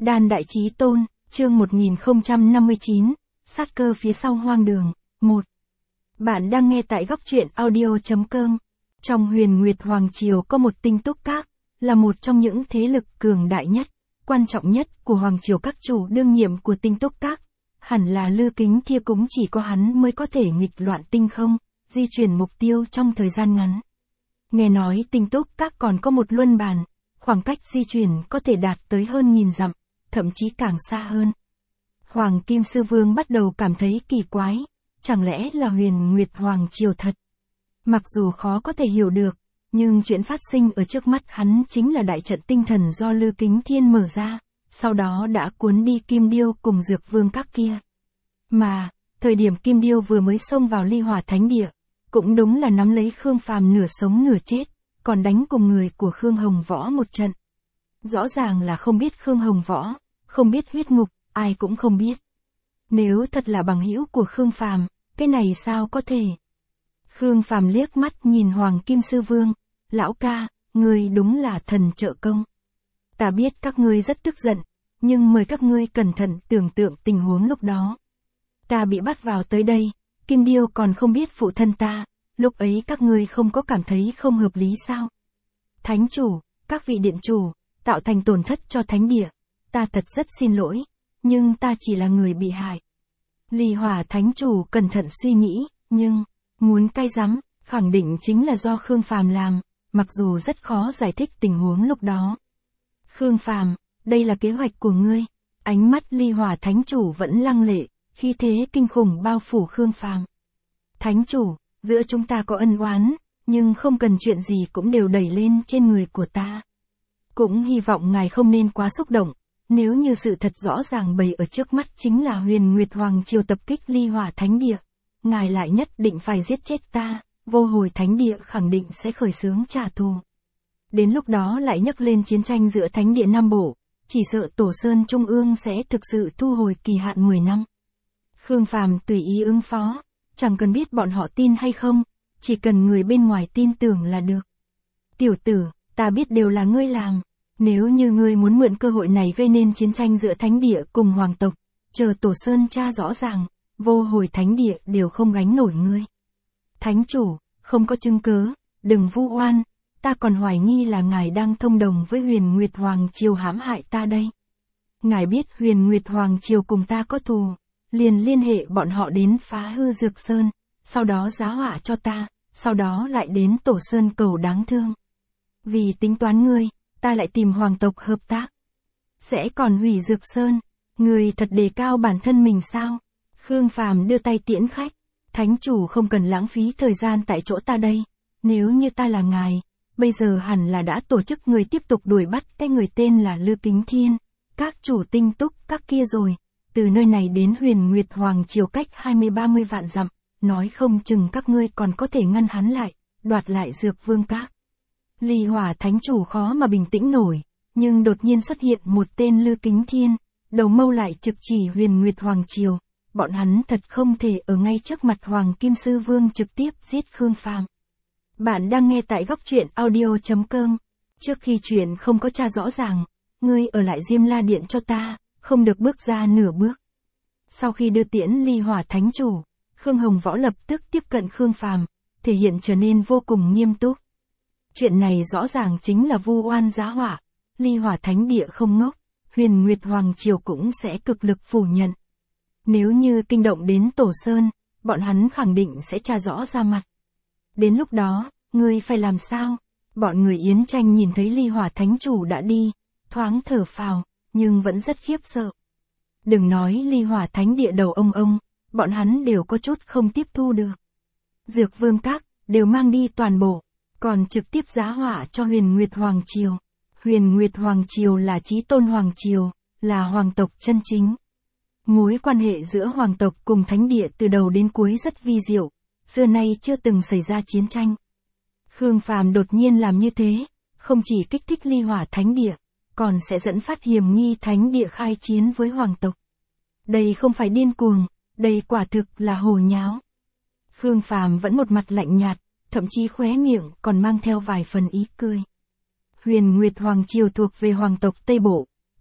Đan Đại Chí Tôn, chương 1059, sát cơ phía sau hoang đường, 1. Bạn đang nghe tại góc truyện audio.com. Trong Huyền Nguyệt Hoàng Triều có một Tinh Túc Các, là một trong những thế lực cường đại nhất, quan trọng nhất của Hoàng Triều. Các chủ đương nhiệm của Tinh Túc Các, hẳn là Lư Kính Thiên, cũng chỉ có hắn mới có thể nghịch loạn tinh không, di chuyển mục tiêu trong thời gian ngắn. Nghe nói Tinh Túc Các còn có một luân bàn, khoảng cách di chuyển có thể đạt tới hơn 1000 dặm, thậm chí càng xa hơn. Hoàng Kim Sư Vương bắt đầu cảm thấy kỳ quái, chẳng lẽ là Huyền Nguyệt Hoàng Triều thật? Mặc dù khó có thể hiểu được, nhưng chuyện phát sinh ở trước mắt hắn chính là đại trận tinh thần do Lư Kính Thiên mở ra, sau đó đã cuốn đi Kim Điêu cùng Dược Vương Các kia. Mà, thời điểm Kim Điêu vừa mới xông vào Ly Hỏa Thánh Địa, cũng đúng là nắm lấy Khương Phàm nửa sống nửa chết, còn đánh cùng người của Khương Hồng Võ một trận. Rõ ràng là không biết Khương Hồng Võ, không biết huyết ngục, ai cũng không biết. Nếu thật là bằng hữu của Khương Phàm, cái này sao có thể? Khương Phàm liếc mắt nhìn Hoàng Kim Sư Vương, lão ca, ngươi đúng là thần trợ công. Ta biết các ngươi rất tức giận, nhưng mời các ngươi cẩn thận tưởng tượng tình huống lúc đó. Ta bị bắt vào tới đây, Kim Điêu còn không biết phụ thân ta, lúc ấy các ngươi không có cảm thấy không hợp lý sao? Thánh chủ, các vị điện chủ, tạo thành tổn thất cho thánh địa, ta thật rất xin lỗi, nhưng ta chỉ là người bị hại. Ly Hỏa Thánh chủ cẩn thận suy nghĩ, nhưng, muốn cay rắm, khẳng định chính là do Khương Phàm làm, mặc dù rất khó giải thích tình huống lúc đó. Khương Phàm, đây là kế hoạch của ngươi. Ánh mắt Ly Hỏa Thánh chủ vẫn lăng lệ, khí thế kinh khủng bao phủ Khương Phàm. Thánh chủ, giữa chúng ta có ân oán, nhưng không cần chuyện gì cũng đều đẩy lên trên người của ta. Cũng hy vọng ngài không nên quá xúc động, nếu như sự thật rõ ràng bày ở trước mắt chính là Huyền Nguyệt Hoàng Triều tập kích Ly Hỏa Thánh Địa, ngài lại nhất định phải giết chết ta, Vô Hồi Thánh Địa khẳng định sẽ khởi xướng trả thù. Đến lúc đó lại nhắc lên chiến tranh giữa Thánh Địa Nam Bộ, chỉ sợ Tổ Sơn Trung ương sẽ thực sự thu hồi kỳ hạn 10 năm. Khương Phàm tùy ý ứng phó, chẳng cần biết bọn họ tin hay không, chỉ cần người bên ngoài tin tưởng là được. Tiểu tử, ta biết đều là ngươi làm, nếu như ngươi muốn mượn cơ hội này gây nên chiến tranh giữa Thánh Địa cùng Hoàng tộc, chờ Tổ Sơn tra rõ ràng, Vô Hồi Thánh Địa đều không gánh nổi ngươi. Thánh chủ, không có chứng cớ, đừng vu oan, ta còn hoài nghi là ngài đang thông đồng với Huyền Nguyệt Hoàng Triều hãm hại ta đây. Ngài biết Huyền Nguyệt Hoàng Triều cùng ta có thù, liền liên hệ bọn họ đến phá hư Dược Sơn, sau đó giá họa cho ta, sau đó lại đến Tổ Sơn cầu đáng thương. Vì tính toán ngươi, ta lại tìm hoàng tộc hợp tác. Sẽ còn hủy Dược Sơn, ngươi thật đề cao bản thân mình sao? Khương Phàm đưa tay tiễn khách, thánh chủ không cần lãng phí thời gian tại chỗ ta đây, nếu như ta là ngài, bây giờ hẳn là đã tổ chức người tiếp tục đuổi bắt cái người tên là Lư Kính Thiên, các chủ Tinh Túc Các kia rồi, từ nơi này đến Huyền Nguyệt Hoàng Triều cách 20-30 vạn dặm, nói không chừng các ngươi còn có thể ngăn hắn lại, đoạt lại Dược Vương Các. Ly Hỏa Thánh chủ khó mà bình tĩnh nổi, nhưng đột nhiên xuất hiện một tên Lư Kính Thiên, đầu mâu lại trực chỉ Huyền Nguyệt Hoàng Triều, bọn hắn thật không thể ở ngay trước mặt Hoàng Kim Sư Vương trực tiếp giết Khương Phàm. Bạn đang nghe tại góc truyện audio.com. Trước khi chuyện không có tra rõ ràng, ngươi ở lại Diêm La Điện cho ta, không được bước ra nửa bước. Sau khi đưa tiễn Ly Hỏa Thánh chủ, Khương Hồng Võ lập tức tiếp cận Khương Phàm, thể hiện trở nên vô cùng nghiêm túc. Chuyện này rõ ràng chính là vu oan giá họa, Ly Hỏa Thánh Địa không ngốc, Huyền Nguyệt Hoàng Triều cũng sẽ cực lực phủ nhận. Nếu như kinh động đến Tổ Sơn, bọn hắn khẳng định sẽ tra rõ ra mặt. Đến lúc đó, ngươi phải làm sao? Bọn người Yến Tranh nhìn thấy Ly Hỏa Thánh chủ đã đi, thoáng thở phào, nhưng vẫn rất khiếp sợ. Đừng nói Ly Hỏa Thánh Địa đầu ông, bọn hắn đều có chút không tiếp thu được. Dược Vương Các, đều mang đi toàn bộ, còn trực tiếp giá họa cho Huyền Nguyệt Hoàng Triều. Huyền Nguyệt Hoàng Triều là Chí Tôn Hoàng Triều, là hoàng tộc chân chính. Mối quan hệ giữa hoàng tộc cùng Thánh Địa từ đầu đến cuối rất vi diệu, xưa nay chưa từng xảy ra chiến tranh. Khương Phàm đột nhiên làm như thế, không chỉ kích thích Ly Hỏa Thánh Địa, còn sẽ dẫn phát hiểm nghi Thánh Địa khai chiến với hoàng tộc. Đây không phải điên cuồng, đây quả thực là hồ nháo. Khương Phàm vẫn một mặt lạnh nhạt, thậm chí khóe miệng còn mang theo vài phần ý cười. Huyền Nguyệt Hoàng Triều thuộc về hoàng tộc Tây Bộ,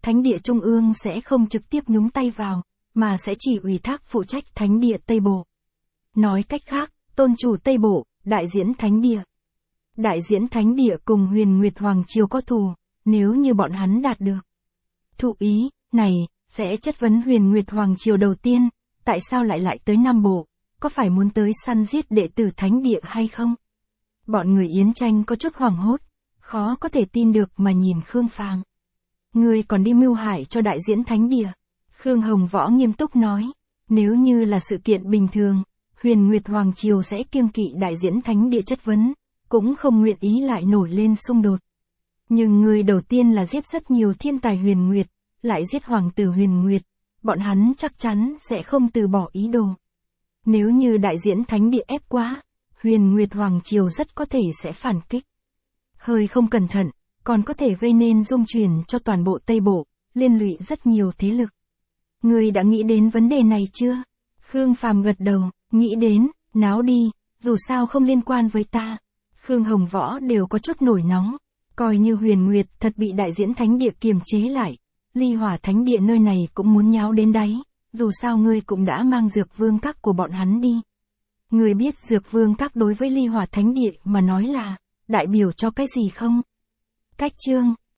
Thánh địa Trung ương sẽ không trực tiếp nhúng tay vào, mà sẽ chỉ ủy thác phụ trách Thánh địa Tây Bộ. Nói cách khác, tôn chủ Tây Bộ, đại diễn Thánh địa. Đại diễn Thánh địa cùng Huyền Nguyệt Hoàng Triều có thù, nếu như bọn hắn đạt được thụ ý này, sẽ chất vấn Huyền Nguyệt Hoàng Triều đầu tiên, tại sao lại tới Nam Bộ, có phải muốn tới săn giết đệ tử Thánh địa hay không? Bọn người Yến Tranh có chút hoảng hốt, khó có thể tin được mà nhìn Khương Phàm. Ngươi còn đi mưu hại cho đại diễn Thánh địa. Khương Hồng Võ nghiêm túc nói, nếu như là sự kiện bình thường, Huyền Nguyệt Hoàng Triều sẽ kiêng kỵ đại diễn Thánh địa chất vấn, cũng không nguyện ý lại nổi lên xung đột. Nhưng người đầu tiên là giết rất nhiều thiên tài Huyền Nguyệt, lại giết Hoàng tử Huyền Nguyệt, bọn hắn chắc chắn sẽ không từ bỏ ý đồ. Nếu như đại diễn Thánh địa ép quá, Huyền Nguyệt Hoàng Triều rất có thể sẽ phản kích. Hơi không cẩn thận, còn có thể gây nên rung chuyển cho toàn bộ Tây Bộ, liên lụy rất nhiều thế lực. Ngươi đã nghĩ đến vấn đề này chưa? Khương Phàm gật đầu, nghĩ đến, náo đi, dù sao không liên quan với ta. Khương Hồng Võ đều có chút nổi nóng, coi như Huyền Nguyệt thật bị đại diễn Thánh địa kiềm chế lại. Ly Hỏa Thánh địa nơi này cũng muốn nháo đến đáy, dù sao ngươi cũng đã mang Dược Vương Các của bọn hắn đi. Ngươi biết Dược Vương Các đối với Ly Hỏa Thánh địa mà nói là, đại biểu cho cái gì không? Cách chương